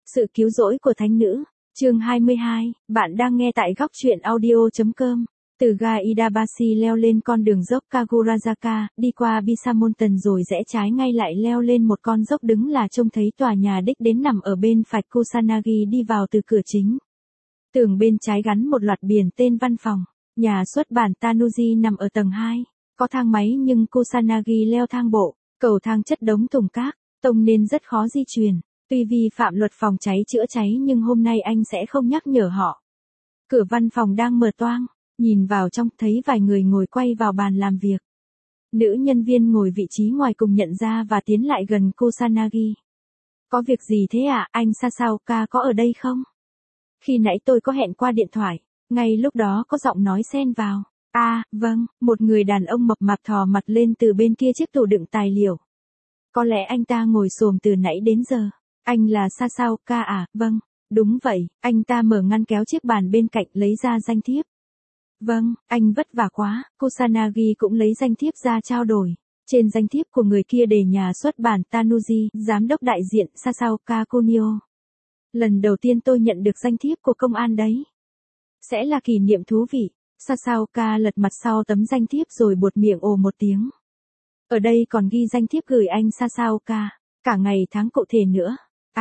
Sự cứu rỗi của thánh nữ, chương 22, bạn đang nghe tại góc truyện audio.com. Từ ga Idabashi leo lên con đường dốc Kagurazaka, đi qua Bisamonten rồi rẽ trái ngay lại leo lên một con dốc đứng là trông thấy tòa nhà đích đến nằm ở bên phải Kusanagi đi vào từ cửa chính. Tường bên trái gắn một loạt biển tên văn phòng, nhà xuất bản Tanuji nằm ở tầng 2, có thang máy nhưng Kusanagi leo thang bộ, cầu thang chất đống thùng cát, tông nên rất khó di chuyển. Tuy vi phạm luật phòng cháy chữa cháy nhưng hôm nay anh sẽ không nhắc nhở họ. Cửa văn phòng đang mở toang, nhìn vào trong thấy vài người ngồi quay vào bàn làm việc. Nữ nhân viên ngồi vị trí ngoài cùng nhận ra và tiến lại gần Kusanagi. Có việc gì thế ạ, anh Sasaoka có ở đây không? Khi nãy tôi có hẹn qua điện thoại, ngay lúc đó có giọng nói xen vào. Vâng, một người đàn ông mập mạp thò mặt lên từ bên kia chiếc tủ đựng tài liệu. Có lẽ anh ta ngồi xổm từ nãy đến giờ. Anh là Sasaoka à? Vâng, đúng vậy, anh ta mở ngăn kéo chiếc bàn bên cạnh lấy ra danh thiếp. Vâng, anh vất vả quá, Kusanagi cũng lấy danh thiếp ra trao đổi. Trên danh thiếp của người kia đề nhà xuất bản Tanuji, giám đốc đại diện Sasaoka Kunio. Lần đầu tiên tôi nhận được danh thiếp của công an đấy. Sẽ là kỷ niệm thú vị. Sasaoka lật mặt sau tấm danh thiếp rồi buột miệng ồ một tiếng. Ở đây còn ghi danh thiếp gửi anh Sasaoka, cả ngày tháng cụ thể nữa.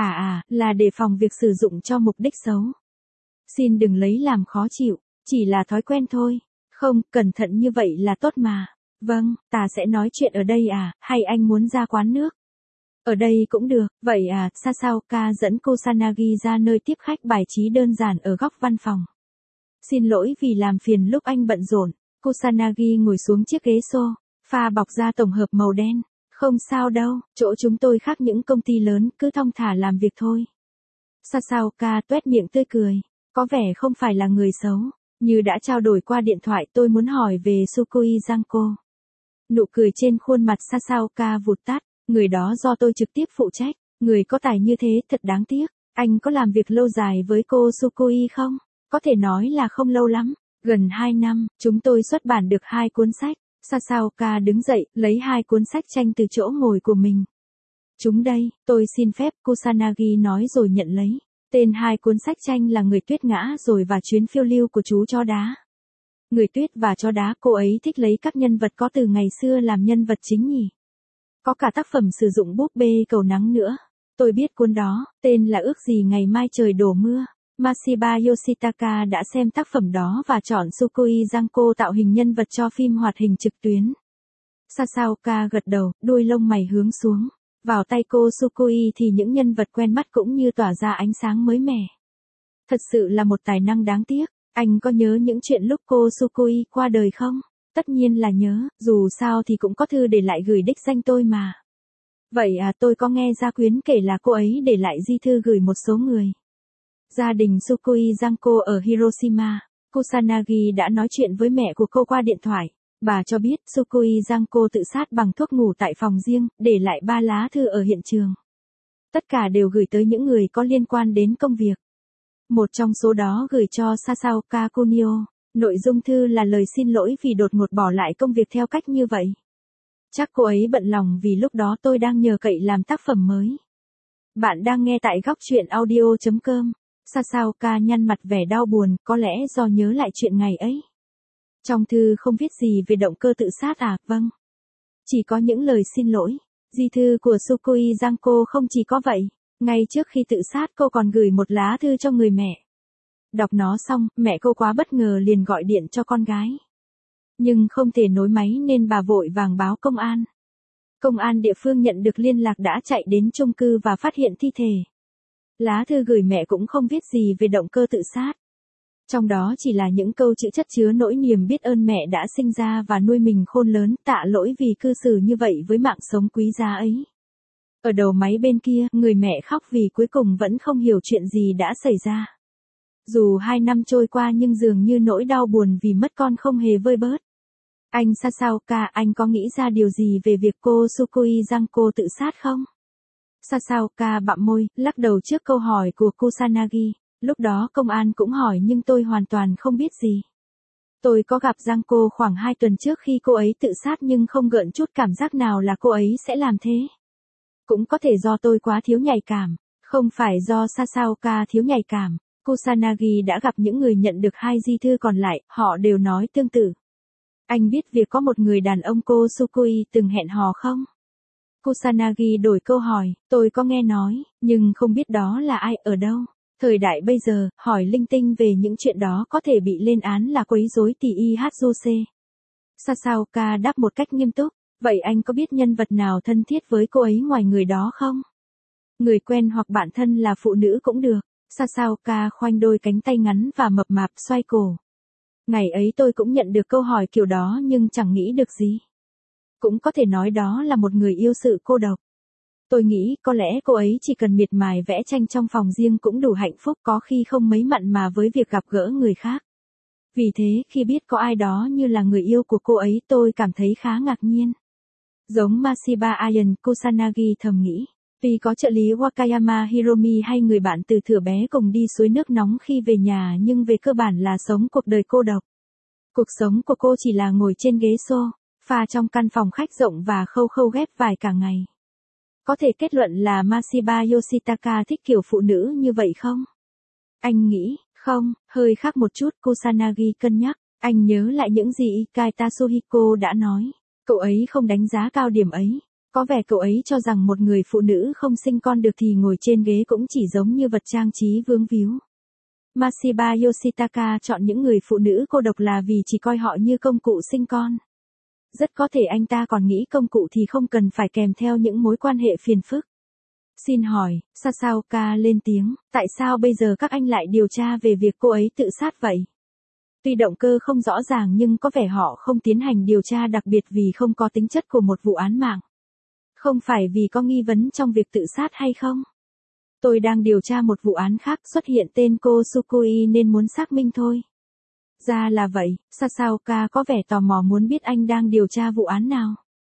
Là để phòng việc sử dụng cho mục đích xấu. Xin đừng lấy làm khó chịu, chỉ là thói quen thôi. Không, cẩn thận như vậy là tốt mà. Vâng, ta sẽ nói chuyện ở đây hay anh muốn ra quán nước? Ở đây cũng được, vậy Sasaoka dẫn Kusanagi ra nơi tiếp khách bài trí đơn giản ở góc văn phòng. Xin lỗi vì làm phiền lúc anh bận rộn. Kusanagi ngồi xuống chiếc ghế sofa bọc da tổng hợp màu đen. Không sao đâu, chỗ chúng tôi khác những công ty lớn, cứ thong thả làm việc thôi. Sasaoka tuét miệng tươi cười, có vẻ không phải là người xấu. Như đã trao đổi qua điện thoại, tôi muốn hỏi về Sukui Giangco. Nụ cười trên khuôn mặt Sasaoka vụt tắt, người đó do tôi trực tiếp phụ trách, người có tài như thế thật đáng tiếc. Anh có làm việc lâu dài với cô Sukui không? Có thể nói là không lâu lắm, gần 2 năm, chúng tôi xuất bản được 2 cuốn sách. Sasaoka đứng dậy, lấy 2 cuốn sách tranh từ chỗ ngồi của mình. Chúng đây, tôi xin phép, Kusanagi nói rồi nhận lấy. Tên 2 cuốn sách tranh là Người tuyết ngã rồi và Chuyến phiêu lưu của chú chó đá. Người tuyết và chó đá, cô ấy thích lấy các nhân vật có từ ngày xưa làm nhân vật chính nhỉ. Có cả tác phẩm sử dụng búp bê cầu nắng nữa. Tôi biết cuốn đó, tên là Ước gì ngày mai trời đổ mưa. Mashiba Yoshitaka đã xem tác phẩm đó và chọn Sukui Giangco tạo hình nhân vật cho phim hoạt hình trực tuyến. Sasaoka gật đầu, đuôi lông mày hướng xuống. Vào tay cô Sukui thì những nhân vật quen mắt cũng như tỏa ra ánh sáng mới mẻ. Thật sự là một tài năng đáng tiếc. Anh có nhớ những chuyện lúc cô Sukui qua đời không? Tất nhiên là nhớ, dù sao thì cũng có thư để lại gửi đích danh tôi mà. Vậy tôi có nghe Gia Quyến kể là cô ấy để lại di thư gửi một số người. Gia đình Sukui Giangco ở Hiroshima, Kusanagi đã nói chuyện với mẹ của cô qua điện thoại. Bà cho biết Sukui Giangco tự sát bằng thuốc ngủ tại phòng riêng, để lại 3 lá thư ở hiện trường. Tất cả đều gửi tới những người có liên quan đến công việc. Một trong số đó gửi cho Sasaoka Kunio. Nội dung thư là lời xin lỗi vì đột ngột bỏ lại công việc theo cách như vậy. Chắc cô ấy bận lòng vì lúc đó tôi đang nhờ cậy làm tác phẩm mới. Bạn đang nghe tại góc truyện audio.com. Sasaoka nhăn mặt vẻ đau buồn, có lẽ do nhớ lại chuyện ngày ấy. Trong thư không viết gì về động cơ tự sát vâng. Chỉ có những lời xin lỗi. Di thư của Sukui Giangco không chỉ có vậy. Ngay trước khi tự sát cô còn gửi một lá thư cho người mẹ. Đọc nó xong, mẹ cô quá bất ngờ liền gọi điện cho con gái. Nhưng không thể nối máy nên bà vội vàng báo công an. Công an địa phương nhận được liên lạc đã chạy đến chung cư và phát hiện thi thể. Lá thư gửi mẹ cũng không viết gì về động cơ tự sát. Trong đó chỉ là những câu chữ chất chứa nỗi niềm biết ơn mẹ đã sinh ra và nuôi mình khôn lớn, tạ lỗi vì cư xử như vậy với mạng sống quý giá ấy. Ở đầu máy bên kia, người mẹ khóc vì cuối cùng vẫn không hiểu chuyện gì đã xảy ra. Dù 2 năm trôi qua nhưng dường như nỗi đau buồn vì mất con không hề vơi bớt. Anh Sasaoka, anh có nghĩ ra điều gì về việc cô Sukui Giangco tự sát không? Sasaoka bặm môi, lắc đầu trước câu hỏi của Kusanagi. Lúc đó công an cũng hỏi nhưng tôi hoàn toàn không biết gì. Tôi có gặp Giangco khoảng 2 tuần trước khi cô ấy tự sát nhưng không gợn chút cảm giác nào là cô ấy sẽ làm thế. Cũng có thể do tôi quá thiếu nhạy cảm. Không phải do Sasaoka thiếu nhạy cảm, Kusanagi đã gặp những người nhận được 2 di thư còn lại, họ đều nói tương tự. Anh biết việc có một người đàn ông cô Sukui từng hẹn hò không? Kusanagi đổi câu hỏi, tôi có nghe nói, nhưng không biết đó là ai, ở đâu. Thời đại bây giờ, hỏi linh tinh về những chuyện đó có thể bị lên án là quấy rối tỷ y Hatsuce. Sasaoka đáp một cách nghiêm túc, vậy anh có biết nhân vật nào thân thiết với cô ấy ngoài người đó không? Người quen hoặc bạn thân là phụ nữ cũng được. Sasaoka khoanh đôi cánh tay ngắn và mập mạp xoay cổ. Ngày ấy tôi cũng nhận được câu hỏi kiểu đó nhưng chẳng nghĩ được gì. Cũng có thể nói đó là một người yêu sự cô độc. Tôi nghĩ có lẽ cô ấy chỉ cần miệt mài vẽ tranh trong phòng riêng cũng đủ hạnh phúc, có khi không mấy mặn mà với việc gặp gỡ người khác. Vì thế khi biết có ai đó như là người yêu của cô ấy tôi cảm thấy khá ngạc nhiên. Giống Mashiba Ayan, Kusanagi thầm nghĩ. Tuy có trợ lý Wakayama Hiromi hay người bạn từ thuở bé cùng đi suối nước nóng khi về nhà nhưng về cơ bản là sống cuộc đời cô độc. Cuộc sống của cô chỉ là ngồi trên ghế sofa trong căn phòng khách rộng và khâu khâu ghép vải cả ngày. Có thể kết luận là Mashiba Yoshitaka thích kiểu phụ nữ như vậy không? Anh nghĩ, không, hơi khác một chút. Kusanagi cân nhắc. Anh nhớ lại những gì Ikai Tatsuhiko đã nói. Cậu ấy không đánh giá cao điểm ấy. Có vẻ cậu ấy cho rằng một người phụ nữ không sinh con được thì ngồi trên ghế cũng chỉ giống như vật trang trí vướng víu. Mashiba Yoshitaka chọn những người phụ nữ cô độc là vì chỉ coi họ như công cụ sinh con. Rất có thể anh ta còn nghĩ công cụ thì không cần phải kèm theo những mối quan hệ phiền phức. Xin hỏi, Sasaoka lên tiếng, tại sao bây giờ các anh lại điều tra về việc cô ấy tự sát vậy? Tuy động cơ không rõ ràng nhưng có vẻ họ không tiến hành điều tra đặc biệt vì không có tính chất của một vụ án mạng. Không phải vì có nghi vấn trong việc tự sát hay không? Tôi đang điều tra một vụ án khác xuất hiện tên cô Sukui nên muốn xác minh thôi. Ra là vậy, Sasaoka có vẻ tò mò muốn biết anh đang điều tra vụ án nào.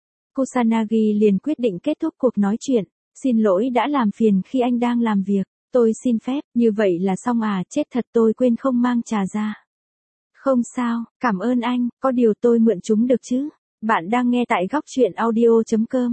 Kusanagi liền quyết định kết thúc cuộc nói chuyện. Xin lỗi đã làm phiền khi anh đang làm việc. Tôi xin phép, như vậy là xong à, chết thật tôi quên không mang trà ra. Không sao, cảm ơn anh, có điều tôi mượn chúng được chứ. Bạn đang nghe tại góc truyện audio.com.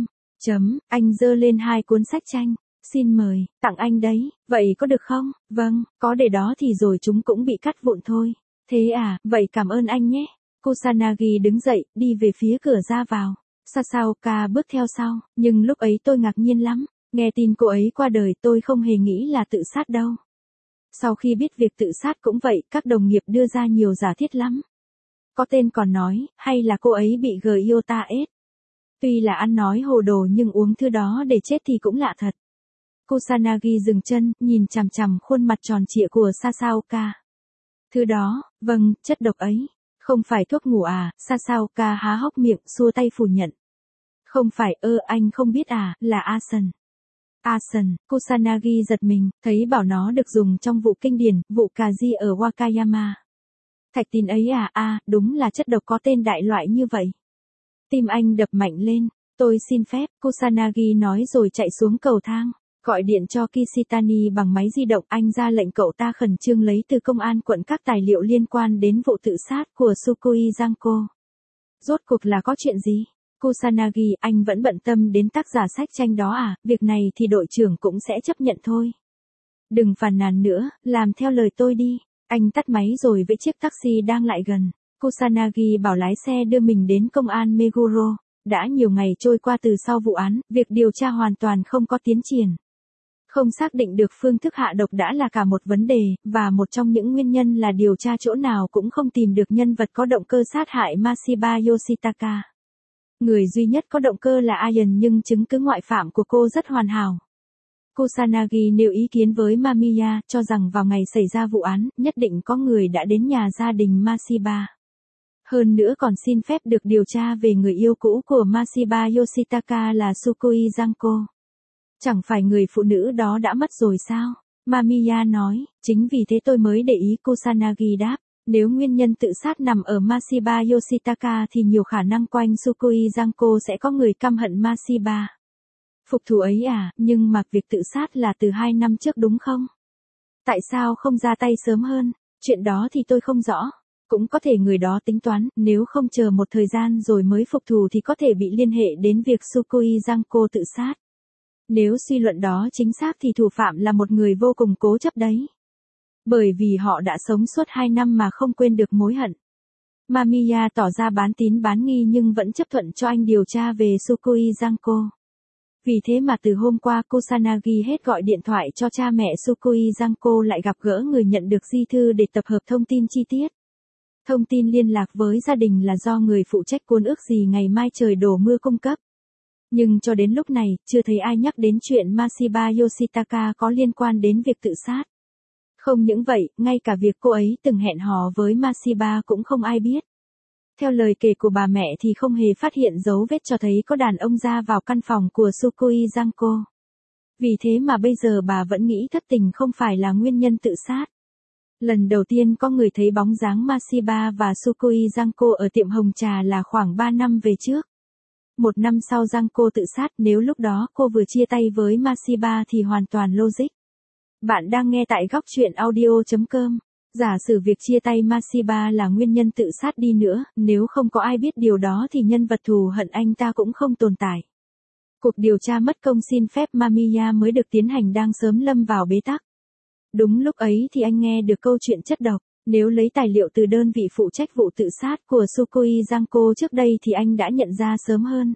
Anh giơ lên 2 cuốn sách tranh. Xin mời, tặng anh đấy, vậy có được không? Vâng, có để đó thì rồi chúng cũng bị cắt vụn thôi. Thế à, vậy cảm ơn anh nhé. Kusanagi đứng dậy, đi về phía cửa ra vào. Sasaoka bước theo sau, nhưng lúc ấy tôi ngạc nhiên lắm. Nghe tin cô ấy qua đời tôi không hề nghĩ là tự sát đâu. Sau khi biết việc tự sát cũng vậy, các đồng nghiệp đưa ra nhiều giả thiết lắm. Có tên còn nói, hay là cô ấy bị Gyota ết. Tuy là ăn nói hồ đồ nhưng uống thứ đó để chết thì cũng lạ thật. Kusanagi dừng chân, nhìn chằm chằm khuôn mặt tròn trịa của Sasaoka. Thứ đó, vâng, chất độc ấy. Không phải thuốc ngủ à? Sasaoka há hốc miệng, xua tay phủ nhận. Không phải, anh không biết à, là arsen. Arsen, Kusanagi giật mình, thấy bảo nó được dùng trong vụ kinh điển, vụ Kaji ở Wakayama. Thạch tín ấy à, đúng là chất độc có tên đại loại như vậy. Tim anh đập mạnh lên, tôi xin phép, Kusanagi nói rồi chạy xuống cầu thang. Gọi điện cho Kishitani bằng máy di động, anh ra lệnh cậu ta khẩn trương lấy từ công an quận các tài liệu liên quan đến vụ tự sát của Sukui Gianko. Rốt cuộc là có chuyện gì? Kusanagi, anh vẫn bận tâm đến tác giả sách tranh đó à, việc này thì đội trưởng cũng sẽ chấp nhận thôi. Đừng phàn nàn nữa, làm theo lời tôi đi. Anh tắt máy rồi với chiếc taxi đang lại gần. Kusanagi bảo lái xe đưa mình đến công an Meguro. Đã nhiều ngày trôi qua từ sau vụ án, việc điều tra hoàn toàn không có tiến triển. Không xác định được phương thức hạ độc đã là cả một vấn đề, và một trong những nguyên nhân là điều tra chỗ nào cũng không tìm được nhân vật có động cơ sát hại Mashiba Yoshitaka. Người duy nhất có động cơ là Ayan nhưng chứng cứ ngoại phạm của cô rất hoàn hảo. Kusanagi nêu ý kiến với Mamiya, cho rằng vào ngày xảy ra vụ án, nhất định có người đã đến nhà gia đình Mashiba. Hơn nữa còn xin phép được điều tra về người yêu cũ của Mashiba Yoshitaka là Sukui Gianko. Chẳng phải người phụ nữ đó đã mất rồi sao? Mamiya nói, chính vì thế tôi mới để ý. Kusanagi đáp, nếu nguyên nhân tự sát nằm ở Mashiba Yoshitaka thì nhiều khả năng quanh Sukui Gianko sẽ có người căm hận Mashiba. Phục thù ấy à, nhưng mà việc tự sát là từ 2 năm trước đúng không? Tại sao không ra tay sớm hơn? Chuyện đó thì tôi không rõ. Cũng có thể người đó tính toán, nếu không chờ một thời gian rồi mới phục thù thì có thể bị liên hệ đến việc Sukui Gianko tự sát. Nếu suy luận đó chính xác thì thủ phạm là một người vô cùng cố chấp đấy. Bởi vì họ đã sống suốt 2 năm mà không quên được mối hận. Mamiya tỏ ra bán tín bán nghi nhưng vẫn chấp thuận cho anh điều tra về Sukui Giangco. Vì thế mà từ hôm qua Kusanagi hết gọi điện thoại cho cha mẹ Sukui Giangco lại gặp gỡ người nhận được di thư để tập hợp thông tin chi tiết. Thông tin liên lạc với gia đình là do người phụ trách cuốn ước gì ngày mai trời đổ mưa cung cấp. Nhưng cho đến lúc này, chưa thấy ai nhắc đến chuyện Mashiba Yoshitaka có liên quan đến việc tự sát. Không những vậy, ngay cả việc cô ấy từng hẹn hò với Mashiba cũng không ai biết. Theo lời kể của bà mẹ thì không hề phát hiện dấu vết cho thấy có đàn ông ra vào căn phòng của Sukui Giangco. Vì thế mà bây giờ bà vẫn nghĩ thất tình không phải là nguyên nhân tự sát. Lần đầu tiên có người thấy bóng dáng Mashiba và Sukui Giangco ở tiệm hồng trà là khoảng 3 năm về trước. 1 năm sau Giangco tự sát, nếu lúc đó cô vừa chia tay với Mashiba thì hoàn toàn logic. Bạn đang nghe tại góc chuyện audio.com. Giả sử việc chia tay Mashiba là nguyên nhân tự sát đi nữa, nếu không có ai biết điều đó thì nhân vật thù hận anh ta cũng không tồn tại. Cuộc điều tra mất công xin phép Mamiya mới được tiến hành đang sớm lâm vào bế tắc. Đúng lúc ấy thì anh nghe được câu chuyện chất độc. Nếu lấy tài liệu từ đơn vị phụ trách vụ tự sát của Sukui Giangco trước đây thì anh đã nhận ra sớm hơn.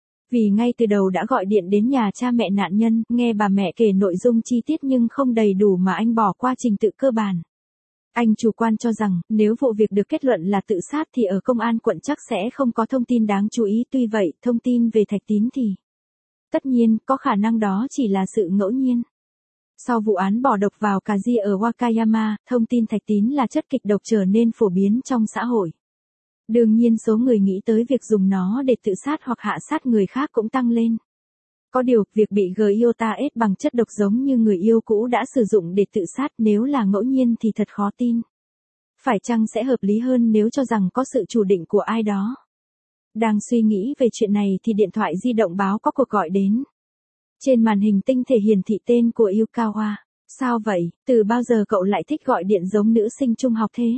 Vì ngay từ đầu đã gọi điện đến nhà cha mẹ nạn nhân, nghe bà mẹ kể nội dung chi tiết nhưng không đầy đủ mà anh bỏ qua trình tự cơ bản. Anh chủ quan cho rằng, nếu vụ việc được kết luận là tự sát thì ở công an quận chắc sẽ không có thông tin đáng chú ý, tuy vậy, thông tin về Thạch Tín thì tất nhiên, có khả năng đó chỉ là sự ngẫu nhiên. Sau vụ án bỏ độc vào cà ri ở Wakayama, thông tin Thạch Tín là chất kịch độc trở nên phổ biến trong xã hội. Đương nhiên số người nghĩ tới việc dùng nó để tự sát hoặc hạ sát người khác cũng tăng lên. Có điều, việc bị Gyota ết bằng chất độc giống như người yêu cũ đã sử dụng để tự sát nếu là ngẫu nhiên thì thật khó tin. Phải chăng sẽ hợp lý hơn nếu cho rằng có sự chủ định của ai đó? Đang suy nghĩ về chuyện này thì điện thoại di động báo có cuộc gọi đến. Trên màn hình tinh thể hiển thị tên của Yukawa. Sao vậy, từ bao giờ cậu lại thích gọi điện giống nữ sinh trung học thế?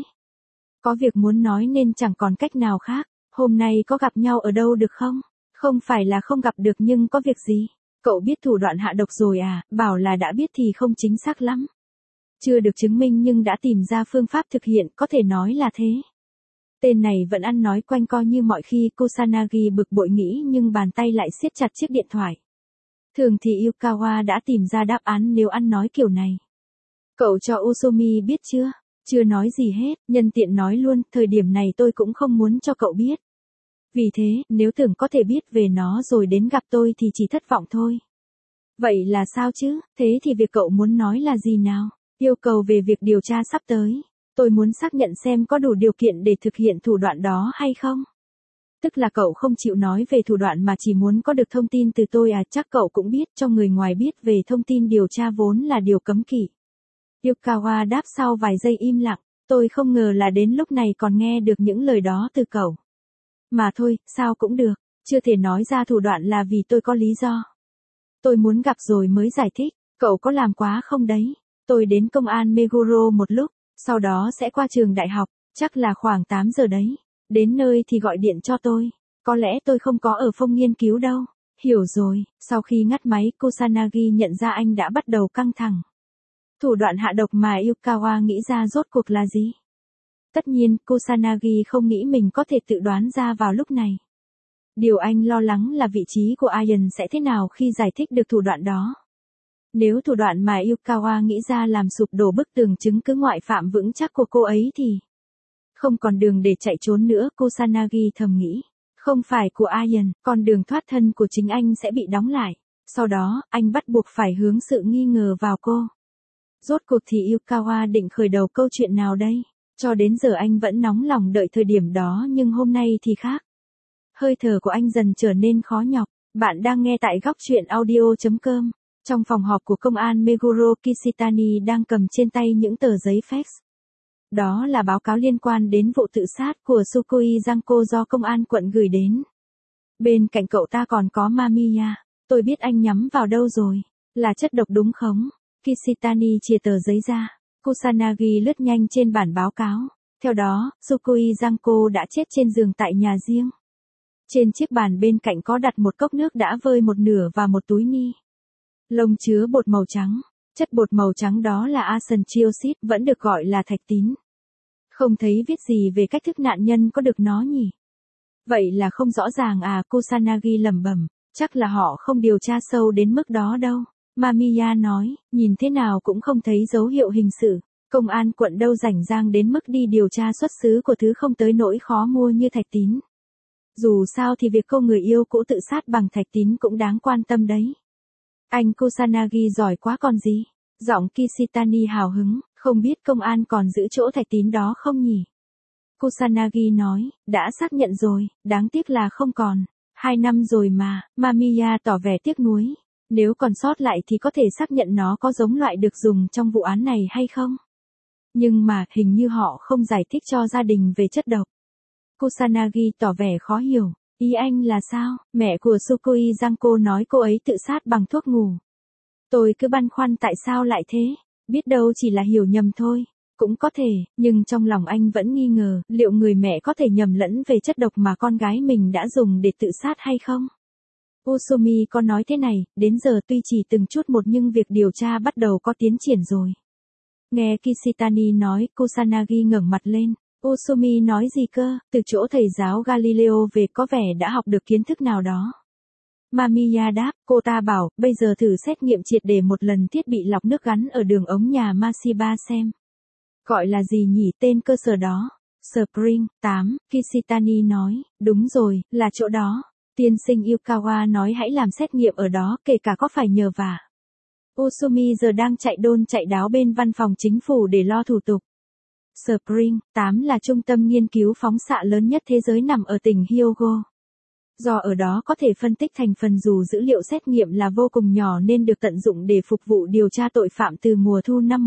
Có việc muốn nói nên chẳng còn cách nào khác. Hôm nay có gặp nhau ở đâu được không? Không phải là không gặp được nhưng có việc gì? Cậu biết thủ đoạn hạ độc rồi à? Bảo là đã biết thì không chính xác lắm. Chưa được chứng minh nhưng đã tìm ra phương pháp thực hiện, có thể nói là thế. Tên này vẫn ăn nói quanh co như mọi khi. Kusanagi bực bội nghĩ nhưng bàn tay lại siết chặt chiếc điện thoại. Thường thì Yukawa đã tìm ra đáp án nếu ăn nói kiểu này. Cậu cho Usomi biết chưa? Chưa nói gì hết, nhân tiện nói luôn, thời điểm này tôi cũng không muốn cho cậu biết. Vì thế, nếu tưởng có thể biết về nó rồi đến gặp tôi thì chỉ thất vọng thôi. Vậy là sao chứ, thế thì việc cậu muốn nói là gì nào? Yêu cầu về việc điều tra sắp tới. Tôi muốn xác nhận xem có đủ điều kiện để thực hiện thủ đoạn đó hay không. Tức là cậu không chịu nói về thủ đoạn mà chỉ muốn có được thông tin từ tôi à? Chắc cậu cũng biết cho người ngoài biết về thông tin điều tra vốn là điều cấm kỵ. Yukawa đáp sau vài giây im lặng, tôi không ngờ là đến lúc này còn nghe được những lời đó từ cậu. Mà thôi, sao cũng được, chưa thể nói ra thủ đoạn là vì tôi có lý do. Tôi muốn gặp rồi mới giải thích, cậu có làm quá không đấy? Tôi đến công an Meguro một lúc, sau đó sẽ qua trường đại học, chắc là khoảng 8 giờ đấy. Đến nơi thì gọi điện cho tôi, có lẽ tôi không có ở phòng nghiên cứu đâu. Hiểu rồi, sau khi ngắt máy Kusanagi nhận ra anh đã bắt đầu căng thẳng. Thủ đoạn hạ độc mà Yukawa nghĩ ra rốt cuộc là gì? Tất nhiên, Kusanagi không nghĩ mình có thể tự đoán ra vào lúc này. Điều anh lo lắng là vị trí của Ian sẽ thế nào khi giải thích được thủ đoạn đó. Nếu thủ đoạn mà Yukawa nghĩ ra làm sụp đổ bức tường chứng cứ ngoại phạm vững chắc của cô ấy thì không còn đường để chạy trốn nữa, Kusanagi thầm nghĩ. Không phải của Ian, con đường thoát thân của chính anh sẽ bị đóng lại. Sau đó, anh bắt buộc phải hướng sự nghi ngờ vào cô. Rốt cuộc thì Yukawa định khởi đầu câu chuyện nào đây? Cho đến giờ anh vẫn nóng lòng đợi thời điểm đó nhưng hôm nay thì khác. Hơi thở của anh dần trở nên khó nhọc. Bạn đang nghe tại góc chuyện audio.com. Trong phòng họp của công an Meguro, Kishitani đang cầm trên tay những tờ giấy fax. Đó là báo cáo liên quan đến vụ tự sát của Sukui Giangco do công an quận gửi đến. Bên cạnh cậu ta còn có Mamiya. Tôi biết anh nhắm vào đâu rồi. Là chất độc đúng không? Kishitani chia tờ giấy ra. Kusanagi lướt nhanh trên bản báo cáo. Theo đó, Sukui Giangco đã chết trên giường tại nhà riêng. Trên chiếc bàn bên cạnh có đặt một cốc nước đã vơi một nửa và một túi ni. Lông chứa bột màu trắng. Chất bột màu trắng đó là arsen trioxide, vẫn được gọi là thạch tín. Không thấy viết gì về cách thức nạn nhân có được nó nhỉ? Vậy là không rõ ràng à, Kusanagi lẩm bẩm, chắc là họ không điều tra sâu đến mức đó đâu. Mamiya nói, nhìn thế nào cũng không thấy dấu hiệu hình sự. Công an quận đâu rảnh rang đến mức đi điều tra xuất xứ của thứ không tới nỗi khó mua như thạch tín. Dù sao thì việc cô người yêu cũ tự sát bằng thạch tín cũng đáng quan tâm đấy. Anh Kusanagi giỏi quá còn gì. Giọng Kishitani hào hứng, không biết công an còn giữ chỗ thạch tín đó không nhỉ? Kusanagi nói, đã xác nhận rồi, đáng tiếc là không còn. 2 năm rồi mà, Mamiya tỏ vẻ tiếc nuối. Nếu còn sót lại thì có thể xác nhận nó có giống loại được dùng trong vụ án này hay không? Nhưng mà hình như họ không giải thích cho gia đình về chất độc. Kusanagi tỏ vẻ khó hiểu. Ý anh là sao? Mẹ của Sukui Giangco nói cô ấy tự sát bằng thuốc ngủ. Tôi cứ băn khoăn tại sao lại thế. Biết đâu chỉ là hiểu nhầm thôi. Cũng có thể, nhưng trong lòng anh vẫn nghi ngờ, liệu người mẹ có thể nhầm lẫn về chất độc mà con gái mình đã dùng để tự sát hay không? Usumi có nói thế này, đến giờ tuy chỉ từng chút một nhưng việc điều tra bắt đầu có tiến triển rồi. Nghe Kishitani nói, Kusanagi ngẩng mặt lên. Usumi nói gì cơ, từ chỗ thầy giáo Galileo về có vẻ đã học được kiến thức nào đó. Mamiya đáp, cô ta bảo, bây giờ thử xét nghiệm triệt để một lần thiết bị lọc nước gắn ở đường ống nhà Mashiba xem. Gọi là gì nhỉ tên cơ sở đó? Spring 8, Kishitani nói, đúng rồi, là chỗ đó. Tiên sinh Yukawa nói hãy làm xét nghiệm ở đó, kể cả có phải nhờ vả. Usumi giờ đang chạy đôn chạy đáo bên văn phòng chính phủ để lo thủ tục. Spring 8 là trung tâm nghiên cứu phóng xạ lớn nhất thế giới nằm ở tỉnh Hyogo. Do ở đó có thể phân tích thành phần dù dữ liệu xét nghiệm là vô cùng nhỏ nên được tận dụng để phục vụ điều tra tội phạm từ mùa thu năm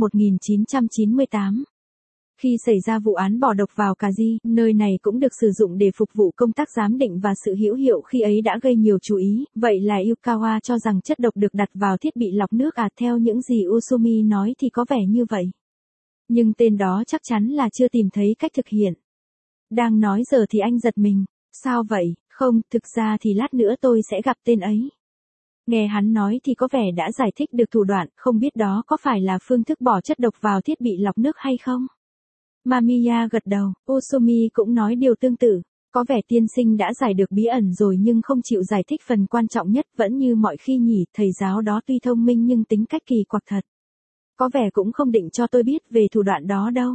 1998. Khi xảy ra vụ án bỏ độc vào Kaji, nơi này cũng được sử dụng để phục vụ công tác giám định và sự hữu hiệu khi ấy đã gây nhiều chú ý, vậy là Yukawa cho rằng chất độc được đặt vào thiết bị lọc nước theo những gì Usumi nói thì có vẻ như vậy. Nhưng tên đó chắc chắn là chưa tìm thấy cách thực hiện. Đang nói giờ thì anh giật mình, sao vậy, không, thực ra thì lát nữa tôi sẽ gặp tên ấy. Nghe hắn nói thì có vẻ đã giải thích được thủ đoạn, không biết đó có phải là phương thức bỏ chất độc vào thiết bị lọc nước hay không? Mamiya gật đầu, Usumi cũng nói điều tương tự. Có vẻ tiên sinh đã giải được bí ẩn rồi nhưng không chịu giải thích phần quan trọng nhất, vẫn như mọi khi nhỉ, thầy giáo đó tuy thông minh nhưng tính cách kỳ quặc thật. Có vẻ cũng không định cho tôi biết về thủ đoạn đó đâu.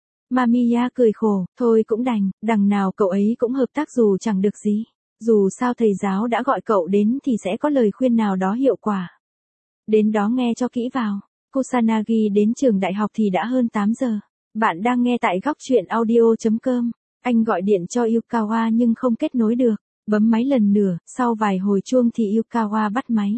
Mamiya cười khổ, thôi cũng đành, đằng nào cậu ấy cũng hợp tác dù chẳng được gì. Dù sao thầy giáo đã gọi cậu đến thì sẽ có lời khuyên nào đó hiệu quả. Đến đó nghe cho kỹ vào. Kusanagi đến trường đại học thì đã hơn 8 giờ. Bạn đang nghe tại góc truyện audio.com. Anh gọi điện cho Yukawa nhưng không kết nối được. Bấm máy lần nữa, sau vài hồi chuông thì Yukawa bắt máy.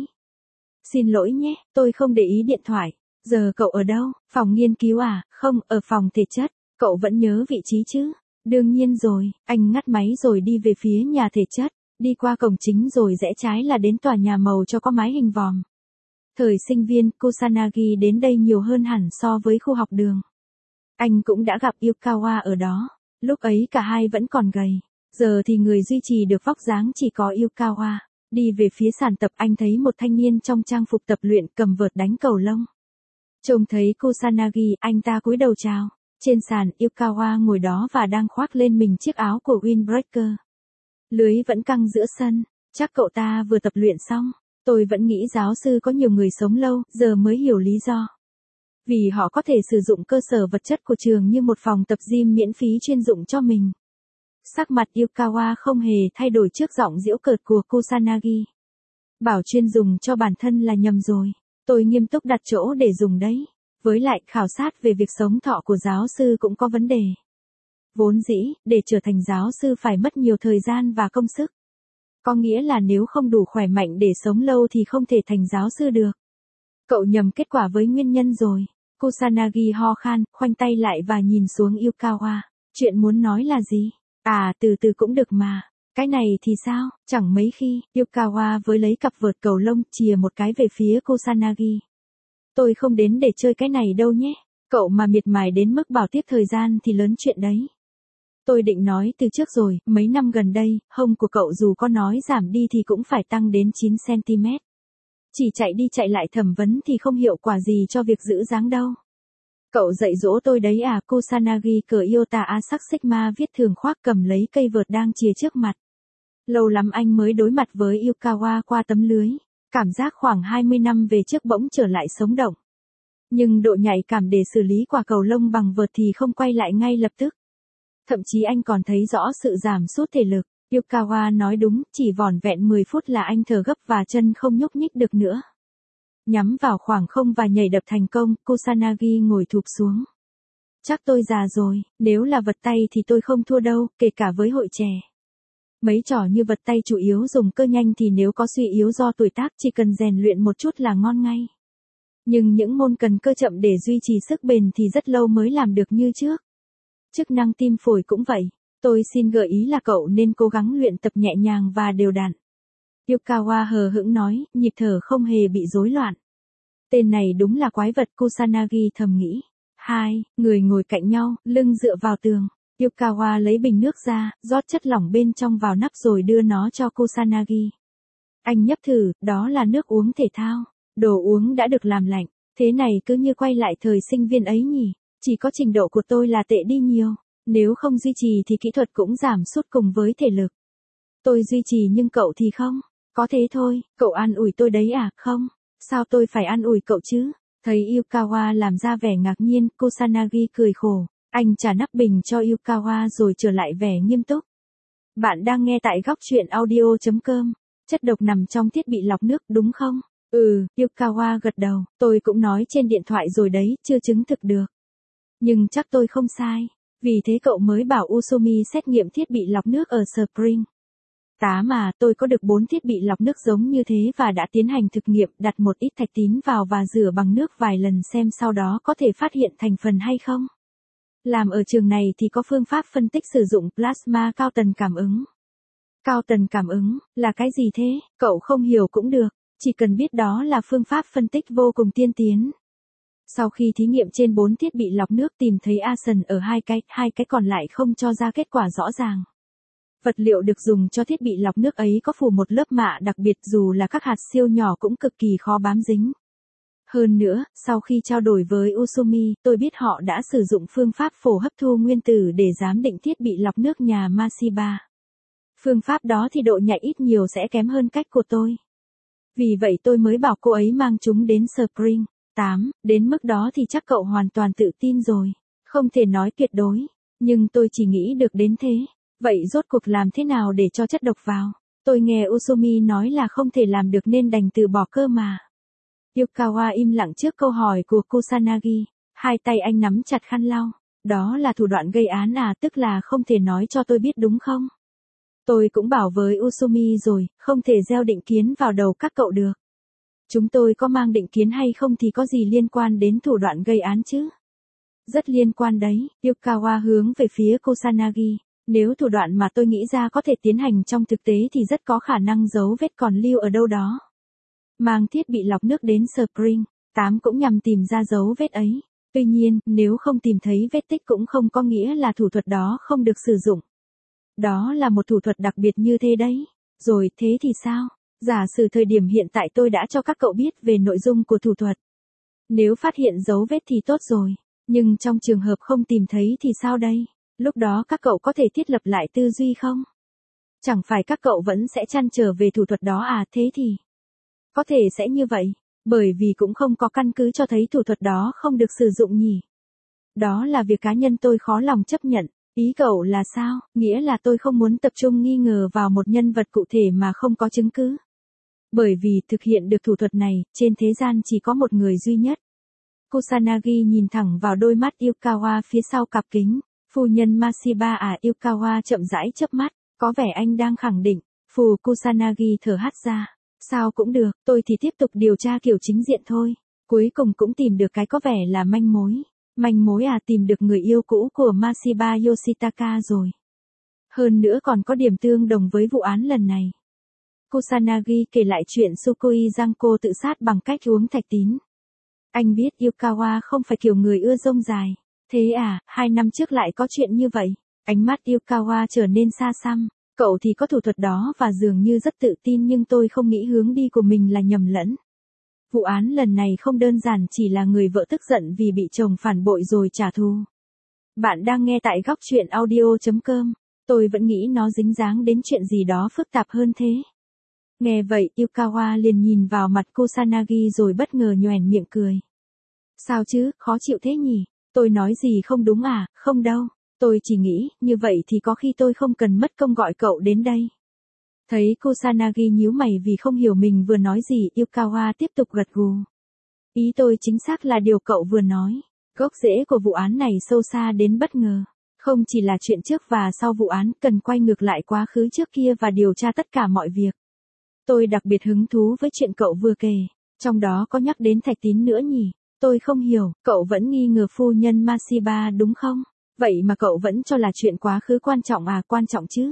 Xin lỗi nhé, tôi không để ý điện thoại. Giờ cậu ở đâu? Phòng nghiên cứu à? Không, ở phòng thể chất. Cậu vẫn nhớ vị trí chứ? Đương nhiên rồi, anh ngắt máy rồi đi về phía nhà thể chất. Đi qua cổng chính rồi rẽ trái là đến tòa nhà màu cho có mái hình vòm. Thời sinh viên, Kusanagi đến đây nhiều hơn hẳn so với khu học đường. Anh cũng đã gặp Yukawa ở đó. Lúc ấy cả hai vẫn còn gầy. Giờ thì người duy trì được vóc dáng chỉ có Yukawa. Đi về phía sàn tập anh thấy một thanh niên trong trang phục tập luyện cầm vợt đánh cầu lông. Trông thấy Kusanagi, anh ta cúi đầu chào. Trên sàn, Yukawa ngồi đó và đang khoác lên mình chiếc áo của windbreaker. Lưới vẫn căng giữa sân. Chắc cậu ta vừa tập luyện xong. Tôi vẫn nghĩ giáo sư có nhiều người sống lâu, giờ mới hiểu lý do. Vì họ có thể sử dụng cơ sở vật chất của trường như một phòng tập gym miễn phí chuyên dụng cho mình. Sắc mặt Yukawa không hề thay đổi trước giọng giễu cợt của Kusanagi. Bảo chuyên dùng cho bản thân là nhầm rồi. Tôi nghiêm túc đặt chỗ để dùng đấy. Với lại, khảo sát về việc sống thọ của giáo sư cũng có vấn đề. Vốn dĩ, để trở thành giáo sư phải mất nhiều thời gian và công sức. Có nghĩa là nếu không đủ khỏe mạnh để sống lâu thì không thể thành giáo sư được. Cậu nhầm kết quả với nguyên nhân rồi. Kusanagi ho khan, khoanh tay lại và nhìn xuống Yukawa. Chuyện muốn nói là gì? À, từ từ cũng được mà. Cái này thì sao? Chẳng mấy khi, Yukawa với lấy cặp vợt cầu lông chìa một cái về phía Kusanagi. Tôi không đến để chơi cái này đâu nhé. Cậu mà miệt mài đến mức bảo tiếc thời gian thì lớn chuyện đấy. Tôi định nói từ trước rồi, mấy năm gần đây, hông của cậu dù có nói giảm đi thì cũng phải tăng đến 9 cm. Chỉ chạy đi chạy lại thẩm vấn thì không hiệu quả gì cho việc giữ dáng đâu. Cậu dạy dỗ tôi đấy à, Kusanagi cờ Iota Asac Sigma viết thường khoác cầm lấy cây vợt đang chìa trước mặt. Lâu lắm anh mới đối mặt với Yukawa qua tấm lưới. Cảm giác khoảng 20 năm về trước bỗng trở lại sống động. Nhưng độ nhạy cảm để xử lý quả cầu lông bằng vợt thì không quay lại ngay lập tức. Thậm chí anh còn thấy rõ sự giảm sút thể lực. Yukawa nói đúng, chỉ vỏn vẹn 10 phút là anh thở gấp và chân không nhúc nhích được nữa. Nhắm vào khoảng không và nhảy đập thành công, Kusanagi ngồi thụp xuống. Chắc tôi già rồi, nếu là vật tay thì tôi không thua đâu, kể cả với hội trẻ. Mấy trò như vật tay chủ yếu dùng cơ nhanh thì nếu có suy yếu do tuổi tác chỉ cần rèn luyện một chút là ngon ngay. Nhưng những môn cần cơ chậm để duy trì sức bền thì rất lâu mới làm được như trước. Chức năng tim phổi cũng vậy. Tôi xin gợi ý là cậu nên cố gắng luyện tập nhẹ nhàng và đều đặn. Yukawa hờ hững nói, nhịp thở không hề bị rối loạn. Tên này đúng là quái vật, Kusanagi thầm nghĩ. Hai người ngồi cạnh nhau, lưng dựa vào tường. Yukawa lấy bình nước ra, rót chất lỏng bên trong vào nắp rồi đưa nó cho Kusanagi. Anh nhấp thử, đó là nước uống thể thao. Đồ uống đã được làm lạnh. Thế này cứ như quay lại thời sinh viên ấy nhỉ. Chỉ có trình độ của tôi là tệ đi nhiều. Nếu không duy trì thì kỹ thuật cũng giảm sút cùng với thể lực. Tôi duy trì nhưng cậu thì không. Có thế thôi, cậu an ủi tôi đấy à, không? Sao tôi phải an ủi cậu chứ? Thấy Yukawa làm ra vẻ ngạc nhiên, Kusanagi cười khổ. Anh trả nắp bình cho Yukawa rồi trở lại vẻ nghiêm túc. Bạn đang nghe tại góc truyện audio.com. Chất độc nằm trong thiết bị lọc nước đúng không? Yukawa gật đầu. Tôi cũng nói trên điện thoại rồi đấy, chưa chứng thực được. Nhưng chắc tôi không sai. Vì thế cậu mới bảo Usumi xét nghiệm thiết bị lọc nước ở Spring. Mà tôi có được 4 thiết bị lọc nước giống như thế và đã tiến hành thực nghiệm đặt một ít thạch tín vào và rửa bằng nước vài lần xem sau đó có thể phát hiện thành phần hay không. Làm ở trường này thì có phương pháp phân tích sử dụng plasma cao tần cảm ứng. Cao tần cảm ứng, là cái gì thế? Cậu không hiểu cũng được, chỉ cần biết đó là phương pháp phân tích vô cùng tiên tiến. Sau khi thí nghiệm trên 4 thiết bị lọc nước tìm thấy arsen ở hai cái còn lại không cho ra kết quả rõ ràng. Vật liệu được dùng cho thiết bị lọc nước ấy có phủ một lớp mạ đặc biệt dù là các hạt siêu nhỏ cũng cực kỳ khó bám dính. Hơn nữa, sau khi trao đổi với Usumi, tôi biết họ đã sử dụng phương pháp phổ hấp thu nguyên tử để giám định thiết bị lọc nước nhà Mashiba. Phương pháp đó thì độ nhạy ít nhiều sẽ kém hơn cách của tôi. Vì vậy tôi mới bảo cô ấy mang chúng đến Spring. Đến mức đó thì chắc cậu hoàn toàn tự tin rồi. Không thể nói tuyệt đối, nhưng tôi chỉ nghĩ được đến thế. Vậy rốt cuộc làm thế nào để cho chất độc vào? Tôi nghe Usumi nói là không thể làm được nên đành từ bỏ cơ mà. Yukawa im lặng trước câu hỏi của Kusanagi. Hai tay anh nắm chặt khăn lau. Đó là thủ đoạn gây án à, tức là không thể nói cho tôi biết đúng không? Tôi cũng bảo với Usumi rồi, không thể gieo định kiến vào đầu các cậu được. Chúng tôi có mang định kiến hay không thì có gì liên quan đến thủ đoạn gây án chứ? Rất liên quan đấy, Yukawa hướng về phía Kusanagi. Nếu thủ đoạn mà tôi nghĩ ra có thể tiến hành trong thực tế thì rất có khả năng dấu vết còn lưu ở đâu đó. Mang thiết bị lọc nước đến Spring, cũng nhằm tìm ra dấu vết ấy. Tuy nhiên, nếu không tìm thấy vết tích cũng không có nghĩa là thủ thuật đó không được sử dụng. Đó là một thủ thuật đặc biệt như thế đấy. Rồi, thế thì sao? Giả sử thời điểm hiện tại tôi đã cho các cậu biết về nội dung của thủ thuật. Nếu phát hiện dấu vết thì tốt rồi. Nhưng trong trường hợp không tìm thấy thì sao đây? Lúc đó các cậu có thể thiết lập lại tư duy không? Chẳng phải các cậu vẫn sẽ trăn trở về thủ thuật đó à, thế thì? Có thể sẽ như vậy, bởi vì cũng không có căn cứ cho thấy thủ thuật đó không được sử dụng nhỉ. Đó là việc cá nhân tôi khó lòng chấp nhận. Ý cậu là sao? Nghĩa là tôi không muốn tập trung nghi ngờ vào một nhân vật cụ thể mà không có chứng cứ. Bởi vì thực hiện được thủ thuật này, trên thế gian chỉ có một người duy nhất. Kusanagi nhìn thẳng vào đôi mắt Yukawa phía sau cặp kính. Phu nhân Mashiba à, Yukawa chậm rãi chớp mắt, có vẻ anh đang khẳng định. Kusanagi thở hắt ra. Sao cũng được, tôi thì tiếp tục điều tra kiểu chính diện thôi. Cuối cùng cũng tìm được cái có vẻ là manh mối. Manh mối à, tìm được người yêu cũ của Mashiba Yoshitaka rồi. Hơn nữa còn có điểm tương đồng với vụ án lần này. Kusanagi kể lại chuyện Sukui Janko tự sát bằng cách uống thạch tín. Anh biết Yukawa không phải kiểu người ưa rông dài. Thế à, 2 năm trước lại có chuyện như vậy. Ánh mắt Yukawa trở nên xa xăm. Cậu thì có thủ thuật đó và dường như rất tự tin nhưng tôi không nghĩ hướng đi của mình là nhầm lẫn. Vụ án lần này không đơn giản chỉ là người vợ tức giận vì bị chồng phản bội rồi trả thù. Bạn đang nghe tại góc chuyện audio.com. Tôi vẫn nghĩ nó dính dáng đến chuyện gì đó phức tạp hơn thế. Nghe vậy Yukawa liền nhìn vào mặt Kusanagi rồi bất ngờ nhoẻn miệng cười. Sao chứ, khó chịu thế nhỉ? Tôi nói gì không đúng à? Không đâu. Tôi chỉ nghĩ, như vậy thì có khi tôi không cần mất công gọi cậu đến đây. Thấy Kusanagi nhíu mày vì không hiểu mình vừa nói gì, Yukawa tiếp tục gật gù. Ý tôi chính xác là điều cậu vừa nói. Gốc rễ của vụ án này sâu xa đến bất ngờ. Không chỉ là chuyện trước và sau vụ án, cần quay ngược lại quá khứ trước kia và điều tra tất cả mọi việc. Tôi đặc biệt hứng thú với chuyện cậu vừa kể. Trong đó có nhắc đến Thạch Tín nữa nhỉ? Tôi không hiểu, cậu vẫn nghi ngờ phu nhân Masiba đúng không? Vậy mà cậu vẫn cho là chuyện quá khứ quan trọng à? Quan trọng chứ?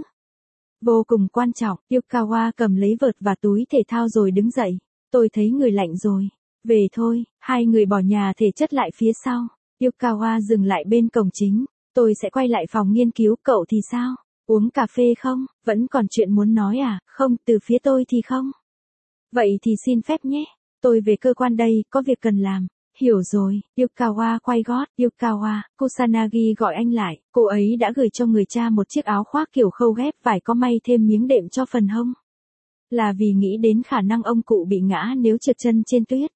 Vô cùng quan trọng. Yukawa cầm lấy vợt và túi thể thao rồi đứng dậy. Tôi thấy người lạnh rồi. Về thôi. Hai người bỏ nhà thể chất lại phía sau. Yukawa dừng lại bên cổng chính. Tôi sẽ quay lại phòng nghiên cứu. Cậu thì sao? Uống cà phê không? Vẫn còn chuyện muốn nói à? Không, từ phía tôi thì không. Vậy thì xin phép nhé. Tôi về cơ quan đây, có việc cần làm. Hiểu rồi. Yukawa quay gót. Yukawa, Kusanagi gọi anh lại. Cô ấy đã gửi cho người cha một chiếc áo khoác kiểu khâu ghép vải có may thêm miếng đệm cho phần hông. Là vì nghĩ đến khả năng ông cụ bị ngã nếu trượt chân trên tuyết.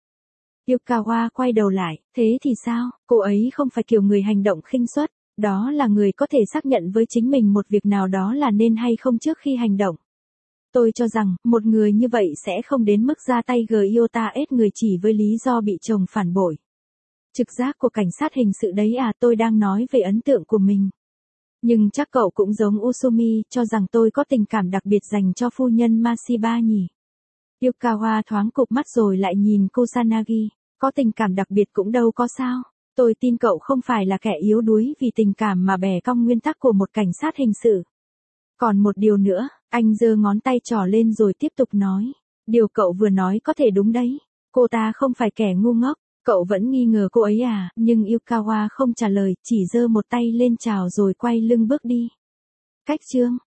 Yukawa quay đầu lại. Thế thì sao? Cô ấy không phải kiểu người hành động khinh suất. Đó là người có thể xác nhận với chính mình một việc nào đó là nên hay không trước khi hành động. Tôi cho rằng, một người như vậy sẽ không đến mức ra tay giota ết người chỉ với lý do bị chồng phản bội. Trực giác của cảnh sát hình sự đấy à? Tôi đang nói về ấn tượng của mình. Nhưng chắc cậu cũng giống Usumi, cho rằng tôi có tình cảm đặc biệt dành cho phu nhân Masiba nhỉ? Yukawa thoáng cụp mắt rồi lại nhìn Kusanagi. Có tình cảm đặc biệt cũng đâu có sao. Tôi tin cậu không phải là kẻ yếu đuối vì tình cảm mà bẻ cong nguyên tắc của một cảnh sát hình sự. Còn một điều nữa, anh giơ ngón tay trỏ lên rồi tiếp tục nói. Điều cậu vừa nói có thể đúng đấy. Cô ta không phải kẻ ngu ngốc. Cậu vẫn nghi ngờ cô ấy à? Nhưng Yukawa không trả lời, chỉ giơ một tay lên chào rồi quay lưng bước đi. Cách chương